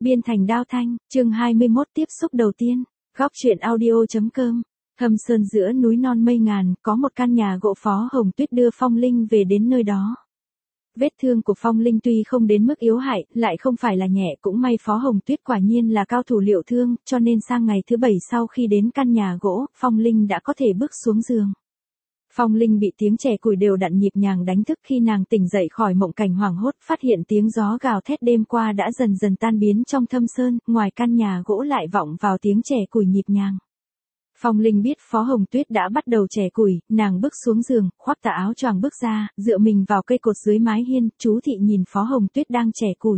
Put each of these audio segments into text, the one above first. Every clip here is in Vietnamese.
Biên thành đao thanh, chương 21 tiếp xúc đầu tiên. Góc truyện audio.com. Thâm sơn giữa núi non mây ngàn, có một căn nhà gỗ Phó Hồng Tuyết đưa Phong Linh về đến nơi đó. Vết thương của Phong Linh tuy không đến mức yếu hại, lại không phải là nhẹ, cũng may Phó Hồng Tuyết quả nhiên là cao thủ liệu thương, cho nên sang ngày thứ 7 sau khi đến căn nhà gỗ, Phong Linh đã có thể bước xuống giường. Phong Linh bị tiếng chè củi đều đặn nhịp nhàng đánh thức, khi nàng tỉnh dậy khỏi mộng cảnh hoảng hốt, phát hiện tiếng gió gào thét đêm qua đã dần dần tan biến trong thâm sơn, ngoài căn nhà gỗ lại vọng vào tiếng chè củi nhịp nhàng. Phong Linh biết Phó Hồng Tuyết đã bắt đầu chè củi, nàng bước xuống giường, khoác tà áo choàng bước ra, dựa mình vào cây cột dưới mái hiên, chú thị nhìn Phó Hồng Tuyết đang chè củi.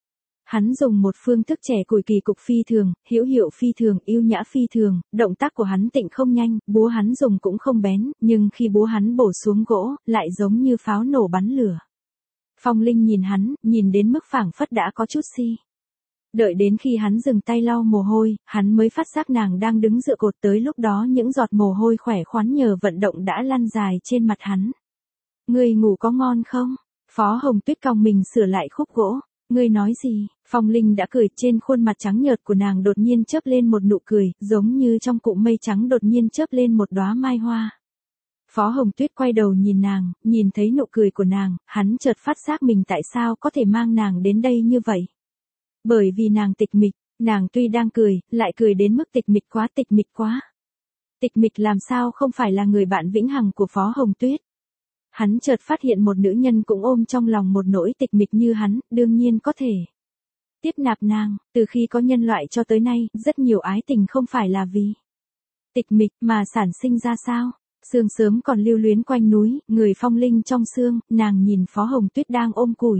Hắn dùng một phương thức chè củi kỳ cục phi thường, hữu hiệu phi thường, yêu nhã phi thường, động tác của hắn tịnh không nhanh, búa hắn dùng cũng không bén, nhưng khi búa hắn bổ xuống gỗ, lại giống như pháo nổ bắn lửa. Phong Linh nhìn hắn, nhìn đến mức phảng phất đã có chút si. Đợi đến khi hắn dừng tay lau mồ hôi, hắn mới phát giác nàng đang đứng dựa cột, tới lúc đó những giọt mồ hôi khỏe khoắn nhờ vận động đã lăn dài trên mặt hắn. Ngươi ngủ có ngon không? Phó Hồng Tuyết còng mình sửa lại khúc gỗ. Ngươi nói gì? Phong Linh đã cười, trên khuôn mặt trắng nhợt của nàng đột nhiên chớp lên một nụ cười, giống như trong cụm mây trắng đột nhiên chớp lên một đóa mai hoa. Phó Hồng Tuyết quay đầu nhìn nàng, nhìn thấy nụ cười của nàng, hắn chợt phát giác mình tại sao có thể mang nàng đến đây như vậy. Bởi vì nàng tịch mịch, nàng tuy đang cười, lại cười đến mức tịch mịch quá, tịch mịch quá. Tịch mịch làm sao không phải là người bạn vĩnh hằng của Phó Hồng Tuyết. Hắn chợt phát hiện một nữ nhân cũng ôm trong lòng một nỗi tịch mịch như hắn, đương nhiên có thể tiếp nạp nàng. Từ khi có nhân loại cho tới nay, rất nhiều ái tình không phải là vì tịch mịch mà sản sinh ra sao. Sương sớm còn lưu luyến quanh núi, người Phong Linh trong sương, nàng nhìn Phó Hồng Tuyết đang ôm củi.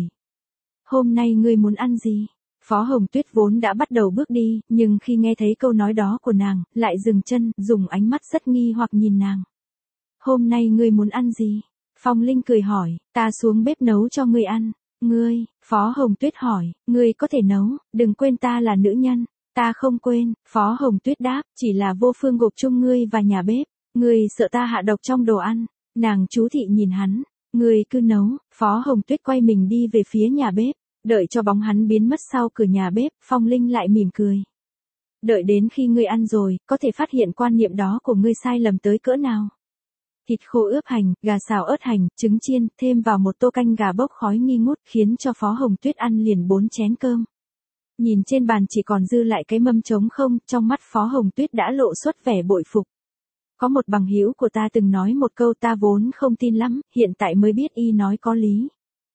Hôm nay ngươi muốn ăn gì? Phó Hồng Tuyết vốn đã bắt đầu bước đi, nhưng khi nghe thấy câu nói đó của nàng, lại dừng chân, dùng ánh mắt rất nghi hoặc nhìn nàng. Hôm nay ngươi muốn ăn gì? Phong Linh cười hỏi, ta xuống bếp nấu cho ngươi ăn. Ngươi, Phó Hồng Tuyết hỏi, ngươi có thể nấu, đừng quên ta là nữ nhân. Ta không quên, Phó Hồng Tuyết đáp, chỉ là vô phương gộp chung ngươi và nhà bếp. Ngươi sợ ta hạ độc trong đồ ăn. Nàng chú thị nhìn hắn, ngươi cứ nấu. Phó Hồng Tuyết quay mình đi về phía nhà bếp. Đợi cho bóng hắn biến mất sau cửa nhà bếp, Phong Linh lại mỉm cười. Đợi đến khi ngươi ăn rồi, có thể phát hiện quan niệm đó của ngươi sai lầm tới cỡ nào. Thịt khô ướp hành, gà xào ớt hành, trứng chiên, thêm vào một tô canh gà bốc khói nghi ngút, khiến cho Phó Hồng Tuyết ăn liền 4 chén cơm. Nhìn trên bàn chỉ còn dư lại cái mâm trống không, trong mắt Phó Hồng Tuyết đã lộ xuất vẻ bội phục. Có một bằng hữu của ta từng nói một câu ta vốn không tin lắm, hiện tại mới biết y nói có lý.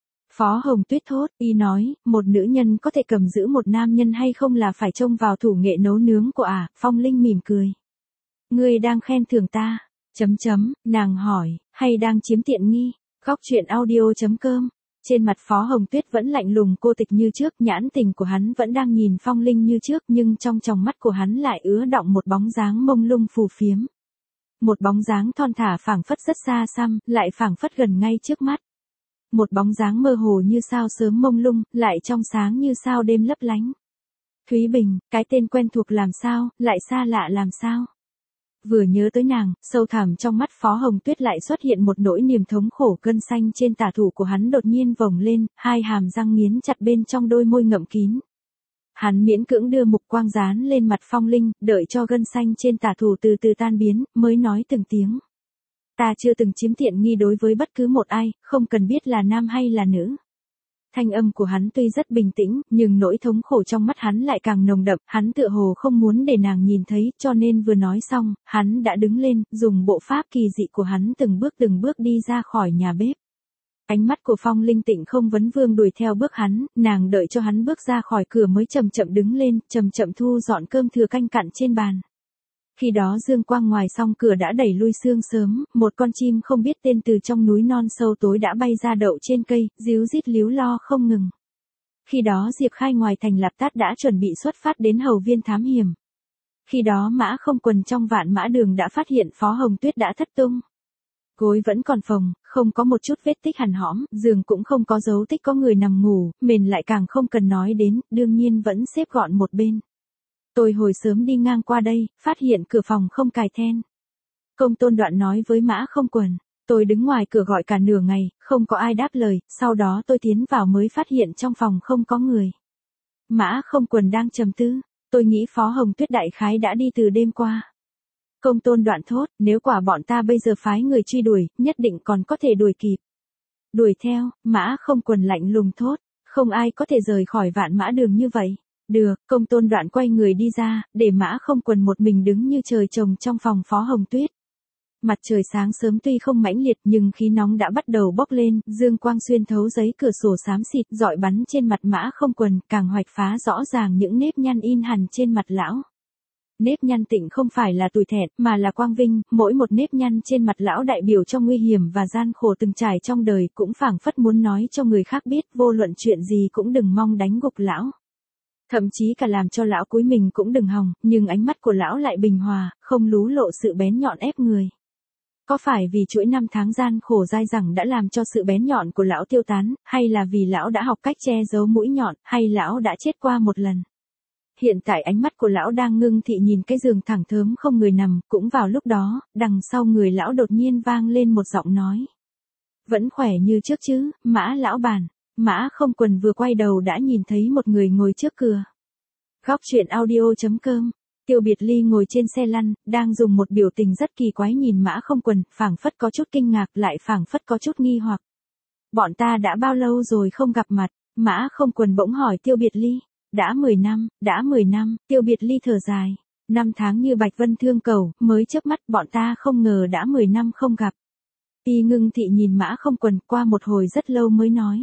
Phó Hồng Tuyết thốt, y nói, một nữ nhân có thể cầm giữ một nam nhân hay không là phải trông vào thủ nghệ nấu nướng của Phong Linh mỉm cười. Ngươi đang khen thưởng ta, nàng hỏi, hay đang chiếm tiện nghi? Góc truyện audio.com. Trên mặt Phó Hồng Tuyết vẫn lạnh lùng cô tịch như trước, nhãn tình của hắn vẫn đang nhìn Phong Linh như trước, nhưng trong tròng mắt của hắn lại ứa đọng một bóng dáng mông lung phù phiếm. Một bóng dáng thon thả phảng phất rất xa xăm, lại phảng phất gần ngay trước mắt. Một bóng dáng mơ hồ như sao sớm mông lung, lại trong sáng như sao đêm lấp lánh. Thúy Bình, cái tên quen thuộc làm sao, lại xa lạ làm sao. Vừa nhớ tới nàng, sâu thẳm trong mắt Phó Hồng Tuyết lại xuất hiện một nỗi niềm thống khổ, gân xanh trên tả thủ của hắn đột nhiên vồng lên, hai hàm răng nghiến chặt bên trong đôi môi ngậm kín. Hắn miễn cưỡng đưa mục quang dán lên mặt Phong Linh, đợi cho gân xanh trên tả thủ từ từ tan biến, mới nói từng tiếng. Ta chưa từng chiếm tiện nghi đối với bất cứ một ai, không cần biết là nam hay là nữ. Thanh âm của hắn tuy rất bình tĩnh, nhưng nỗi thống khổ trong mắt hắn lại càng nồng đậm, hắn tựa hồ không muốn để nàng nhìn thấy, cho nên vừa nói xong, hắn đã đứng lên, dùng bộ pháp kỳ dị của hắn từng bước đi ra khỏi nhà bếp. Ánh mắt của Phong Linh tịnh không vấn vương đuổi theo bước hắn, nàng đợi cho hắn bước ra khỏi cửa mới chậm chậm đứng lên, chậm chậm thu dọn cơm thừa canh cặn trên bàn. Khi đó dương quang ngoài song cửa đã đẩy lui sương sớm, một con chim không biết tên từ trong núi non sâu tối đã bay ra đậu trên cây, ríu rít líu lo không ngừng. Khi đó Diệp Khai ngoài thành Lạp Tát đã chuẩn bị xuất phát đến Hầu Viên thám hiểm. Khi đó Mã Không Quần trong Vạn Mã Đường đã phát hiện Phó Hồng Tuyết đã thất tung. Gối vẫn còn phồng, không có một chút vết tích hằn hõm, giường cũng không có dấu tích có người nằm ngủ, mền lại càng không cần nói đến, đương nhiên vẫn xếp gọn một bên. Tôi hồi sớm đi ngang qua đây, phát hiện cửa phòng không cài then. Công Tôn Đoạn nói với Mã Không Quần, tôi đứng ngoài cửa gọi cả nửa ngày, không có ai đáp lời, sau đó tôi tiến vào mới phát hiện trong phòng không có người. Mã Không Quần đang trầm tư. Tôi nghĩ Phó Hồng Tuyết đại khái đã đi từ đêm qua. Công Tôn Đoạn thốt, nếu quả bọn ta bây giờ phái người truy đuổi, nhất định còn có thể đuổi kịp. Đuổi theo, Mã Không Quần lạnh lùng thốt, không ai có thể rời khỏi Vạn Mã Đường như vậy. Được, Công Tôn Đoạn quay người đi ra, để Mã Không Quần một mình đứng như trời trồng trong phòng Phó Hồng Tuyết. Mặt trời sáng sớm tuy không mãnh liệt nhưng khí nóng đã bắt đầu bốc lên, dương quang xuyên thấu giấy cửa sổ xám xịt dọi bắn trên mặt Mã Không Quần, càng hoạch phá rõ ràng những nếp nhăn in hằn trên mặt lão. Nếp nhăn tịnh không phải là tủi thẹn, mà là quang vinh, mỗi một nếp nhăn trên mặt lão đại biểu cho nguy hiểm và gian khổ từng trải trong đời, cũng phảng phất muốn nói cho người khác biết vô luận chuyện gì cũng đừng mong đánh gục lão. Thậm chí cả làm cho lão cúi mình cũng đừng hòng, nhưng ánh mắt của lão lại bình hòa, không lú lộ sự bén nhọn ép người. Có phải vì chuỗi năm tháng gian khổ dai dẳng đã làm cho sự bén nhọn của lão tiêu tán, hay là vì lão đã học cách che giấu mũi nhọn, hay lão đã chết qua một lần? Hiện tại ánh mắt của lão đang ngưng thị nhìn cái giường thẳng thớm không người nằm, cũng vào lúc đó, đằng sau người lão đột nhiên vang lên một giọng nói. Vẫn khỏe như trước chứ, Mã lão bản. Mã Không Quần vừa quay đầu đã nhìn thấy một người ngồi trước cửa. Góc truyện audio.com. Tiêu Biệt Ly ngồi trên xe lăn, đang dùng một biểu tình rất kỳ quái nhìn Mã Không Quần, phảng phất có chút kinh ngạc lại phảng phất có chút nghi hoặc. Bọn ta đã bao lâu rồi không gặp mặt? Mã Không Quần bỗng hỏi Tiêu Biệt Ly. Đã 10 năm, Tiêu Biệt Ly thở dài. Năm tháng như bạch vân thương cầu, mới chớp mắt bọn ta không ngờ đã 10 năm không gặp. Y ngưng thị nhìn Mã Không Quần qua một hồi rất lâu mới nói.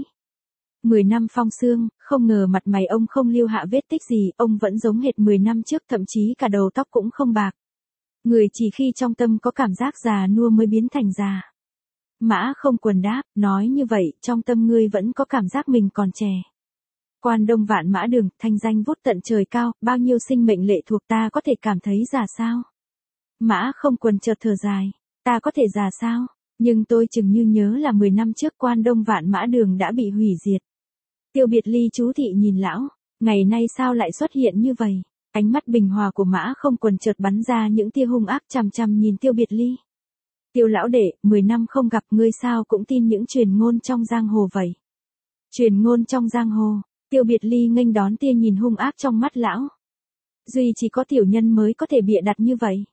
10 năm phong sương, không ngờ mặt mày ông không lưu hạ vết tích gì, ông vẫn giống hệt 10 năm trước, thậm chí cả đầu tóc cũng không bạc. Người chỉ khi trong tâm có cảm giác già nua mới biến thành già. Mã Không Quần đáp, nói như vậy, trong tâm ngươi vẫn có cảm giác mình còn trẻ. Quan Đông Vạn Mã Đường, thanh danh vút tận trời cao, bao nhiêu sinh mệnh lệ thuộc ta có thể cảm thấy già sao? Mã Không Quần chợt thở dài, ta có thể già sao? Nhưng tôi chừng như nhớ là 10 năm trước Quan Đông Vạn Mã Đường đã bị hủy diệt. Tiêu Biệt Ly chú thị nhìn lão, ngày nay sao lại xuất hiện như vậy? Ánh mắt bình hòa của Mã Không Quần chợt bắn ra những tia hung ác chằm chằm nhìn Tiêu Biệt Ly. Tiêu lão đệ, 10 năm không gặp ngươi sao cũng tin những truyền ngôn trong giang hồ vậy? Truyền ngôn trong giang hồ? Tiêu Biệt Ly nghênh đón tia nhìn hung ác trong mắt lão. Duy chỉ có tiểu nhân mới có thể bịa đặt như vậy.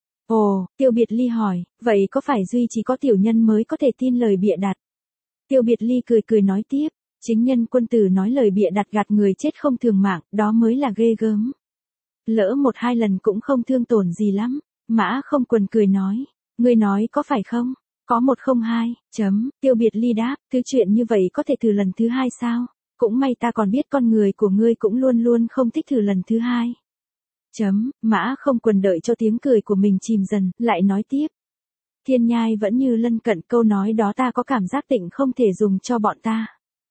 Ồ, Tiêu Biệt Ly hỏi, vậy có phải duy chỉ có tiểu nhân mới có thể tin lời bịa đặt? Tiêu Biệt Ly cười cười nói tiếp, chính nhân quân tử nói lời bịa đặt gạt người chết không thường mạng, đó mới là ghê gớm. Lỡ một hai lần cũng không thương tổn gì lắm. Mã Không Quần cười nói, ngươi nói có phải không? Có một không hai, Tiêu Biệt Ly đáp, thứ chuyện như vậy có thể thử lần thứ hai sao? Cũng may ta còn biết con người của ngươi cũng luôn luôn không thích thử lần thứ hai. Mã Không Quần đợi cho tiếng cười của mình chìm dần, lại nói tiếp. Thiên nhai vẫn như lân cận, câu nói đó ta có cảm giác tịnh không thể dùng cho bọn ta.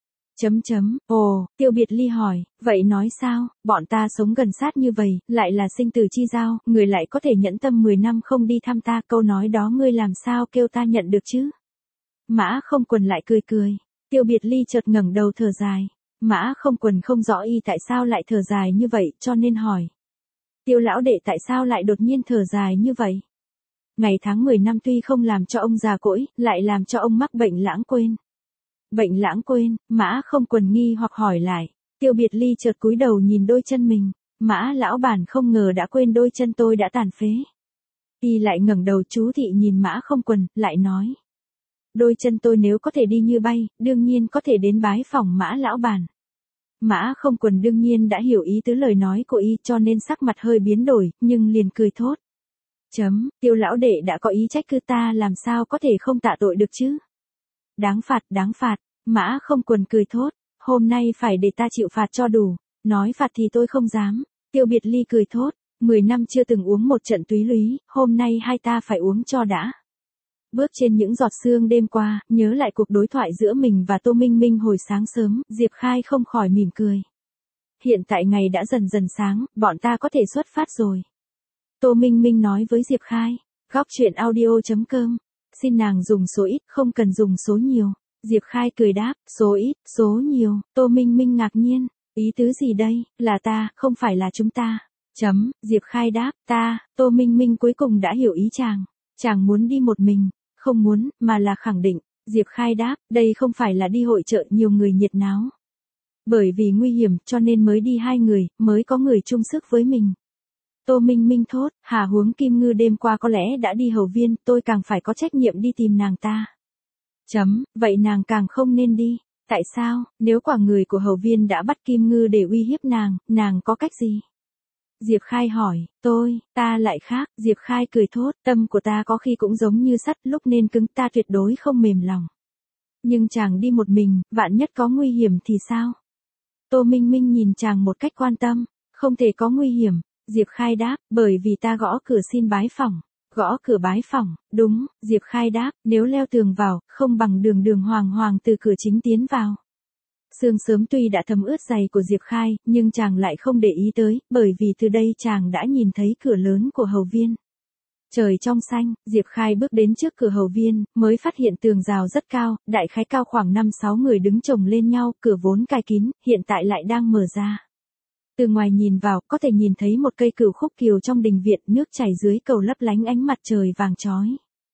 Ồ, Tiêu Biệt Ly hỏi, vậy nói sao, bọn ta sống gần sát như vậy, lại là sinh tử chi giao, người lại có thể nhẫn tâm 10 năm không đi thăm ta, câu nói đó ngươi làm sao kêu ta nhận được chứ? Mã Không Quần lại cười cười. Tiêu Biệt Ly chợt ngẩng đầu thở dài. Mã Không Quần không rõ y tại sao lại thở dài như vậy, cho nên hỏi. Tiêu lão đệ tại sao lại đột nhiên thở dài như vậy? Ngày tháng 10 năm tuy không làm cho ông già cỗi, lại làm cho ông mắc bệnh lãng quên. Bệnh lãng quên, Mã Không Quần nghi hoặc hỏi lại. Tiêu Biệt Ly chợt cúi đầu nhìn đôi chân mình. Mã lão bản không ngờ đã quên đôi chân tôi đã tàn phế. Y lại ngẩng đầu chú thị nhìn Mã Không Quần, lại nói. Đôi chân tôi nếu có thể đi như bay, đương nhiên có thể đến bái phỏng Mã lão bản. Mã Không Quần đương nhiên đã hiểu ý tứ lời nói của y, cho nên sắc mặt hơi biến đổi, nhưng liền cười thốt. Tiêu lão đệ đã có ý trách cứ ta, làm sao có thể không tạ tội được chứ? Đáng phạt, Mã Không Quần cười thốt, hôm nay phải để ta chịu phạt cho đủ, nói phạt thì tôi không dám. Tiêu Biệt Ly cười thốt, 10 năm chưa từng uống một trận túy lúy, hôm nay hai ta phải uống cho đã. Bước trên những giọt sương đêm qua, nhớ lại cuộc đối thoại giữa mình và Tô Minh Minh hồi sáng sớm, Diệp Khai không khỏi mỉm cười. Hiện tại ngày đã dần dần sáng, bọn ta có thể xuất phát rồi. Tô Minh Minh nói với Diệp Khai, góc truyện audio.com, xin nàng dùng số ít, không cần dùng số nhiều. Diệp Khai cười đáp, số ít, số nhiều. Tô Minh Minh ngạc nhiên, ý tứ gì đây, là ta, không phải là chúng ta. Diệp Khai đáp, ta. Tô Minh Minh cuối cùng đã hiểu ý chàng. Chàng muốn đi một mình, không muốn, mà là khẳng định. Diệp Khai đáp, đây không phải là đi hội chợ nhiều người nhiệt náo. Bởi vì nguy hiểm cho nên mới đi hai người, mới có người chung sức với mình. Tô Minh Minh thốt, Hà Huống Kim Ngư đêm qua có lẽ đã đi hầu viên, tôi càng phải có trách nhiệm đi tìm nàng ta. Vậy nàng càng không nên đi. Tại sao, nếu quả người của hầu viên đã bắt Kim Ngư để uy hiếp nàng có cách gì? Diệp Khai hỏi, ta lại khác, Diệp Khai cười thốt, tâm của ta có khi cũng giống như sắt, lúc nên cứng ta tuyệt đối không mềm lòng. Nhưng chàng đi một mình, vạn nhất có nguy hiểm thì sao? Tô Minh Minh nhìn chàng một cách quan tâm, không thể có nguy hiểm, Diệp Khai đáp, bởi vì ta gõ cửa xin bái phỏng. Gõ cửa bái phỏng, đúng, Diệp Khai đáp, nếu leo tường vào, không bằng đường hoàng hoàng từ cửa chính tiến vào. Sương sớm tuy đã thấm ướt giày của Diệp Khai, nhưng chàng lại không để ý tới, bởi vì từ đây chàng đã nhìn thấy cửa lớn của hầu viên. Trời trong xanh, Diệp Khai bước đến trước cửa hầu viên, mới phát hiện tường rào rất cao, đại khái cao khoảng 5-6 người đứng chồng lên nhau, cửa vốn cài kín, hiện tại lại đang mở ra. Từ ngoài nhìn vào, có thể nhìn thấy một cây cửu khúc kiều trong đình viện, nước chảy dưới cầu lấp lánh ánh mặt trời vàng chói.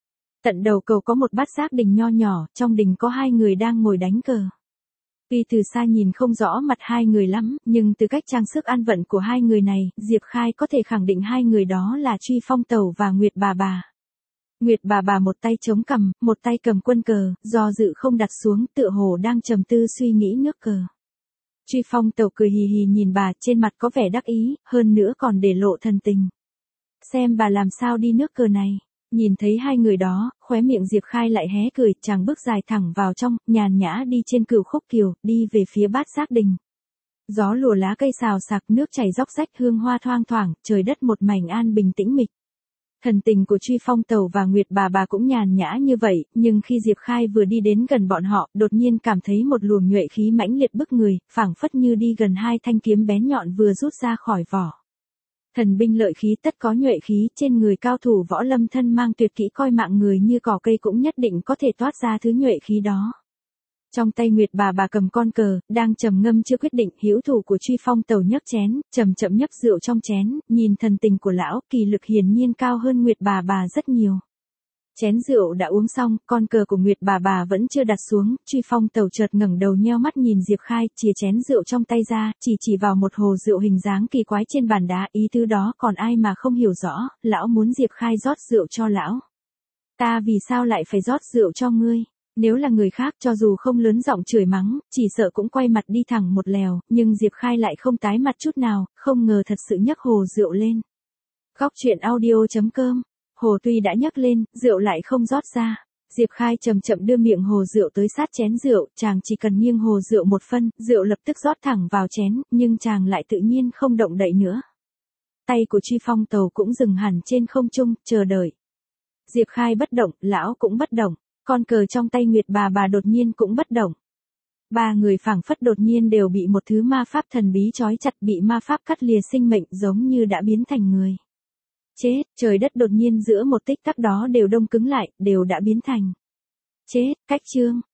Tận đầu cầu có một bát giác đình nho nhỏ, trong đình có hai người đang ngồi đánh cờ. Tuy từ xa nhìn không rõ mặt hai người lắm, nhưng từ cách trang sức ăn vận của hai người này, Diệp Khai có thể khẳng định hai người đó là Truy Phong Tẩu và Nguyệt Bà Bà. Nguyệt Bà Bà một tay chống cằm, một tay cầm quân cờ, do dự không đặt xuống, tựa hồ đang trầm tư suy nghĩ nước cờ. Truy Phong Tẩu cười hì hì nhìn bà, trên mặt có vẻ đắc ý, hơn nữa còn để lộ thần tình. Xem bà làm sao đi nước cờ này. Nhìn thấy hai người đó, khóe miệng Diệp Khai lại hé cười, chàng bước dài thẳng vào trong, nhàn nhã đi trên cửu khúc kiều, đi về phía bát giác đình. Gió lùa lá cây xào xạc, nước chảy róc rách, hương hoa thoang thoảng, trời đất một mảnh an bình tĩnh mịch. Thần tình của Truy Phong Tẩu và Nguyệt Bà Bà cũng nhàn nhã như vậy, nhưng khi Diệp Khai vừa đi đến gần bọn họ, đột nhiên cảm thấy một luồng nhuệ khí mãnh liệt bức người, phảng phất như đi gần hai thanh kiếm bén nhọn vừa rút ra khỏi vỏ. Thần binh lợi khí tất có nhuệ khí, trên người cao thủ võ lâm thân mang tuyệt kỹ coi mạng người như cỏ cây cũng nhất định có thể toát ra thứ nhuệ khí đó. Trong tay Nguyệt Bà Bà cầm con cờ, đang trầm ngâm chưa quyết định, hữu thủ của Truy Phong Tẩu nhấc chén, chậm chậm nhấp rượu trong chén, nhìn thần tình của lão, kỳ lực hiển nhiên cao hơn Nguyệt Bà Bà rất nhiều. Chén rượu đã uống xong, con cờ của Nguyệt Bà Bà vẫn chưa đặt xuống, Truy Phong Tẩu chợt ngẩng đầu nheo mắt nhìn Diệp Khai, chìa chén rượu trong tay ra, chỉ vào một hồ rượu hình dáng kỳ quái trên bàn đá, ý tứ đó còn ai mà không hiểu rõ, lão muốn Diệp Khai rót rượu cho lão. Ta vì sao lại phải rót rượu cho ngươi? Nếu là người khác cho dù không lớn giọng chửi mắng, chỉ sợ cũng quay mặt đi thẳng một lèo, nhưng Diệp Khai lại không tái mặt chút nào, không ngờ thật sự nhấc hồ rượu lên. Góc truyện audio.com. Hồ tuy đã nhấc lên, rượu lại không rót ra. Diệp Khai chậm chậm đưa miệng hồ rượu tới sát chén rượu, chàng chỉ cần nghiêng hồ rượu một phân, rượu lập tức rót thẳng vào chén, nhưng chàng lại tự nhiên không động đậy nữa. Tay của Truy Phong Tẩu cũng dừng hẳn trên không trung, chờ đợi. Diệp Khai bất động, lão cũng bất động, con cờ trong tay Nguyệt Bà Bà đột nhiên cũng bất động. Ba người phảng phất đột nhiên đều bị một thứ ma pháp thần bí trói chặt, bị ma pháp cắt lìa sinh mệnh, giống như đã biến thành người. Chết, trời đất đột nhiên giữa một tích tắc đó đều đông cứng lại, đều đã biến thành. Chết, cách chương.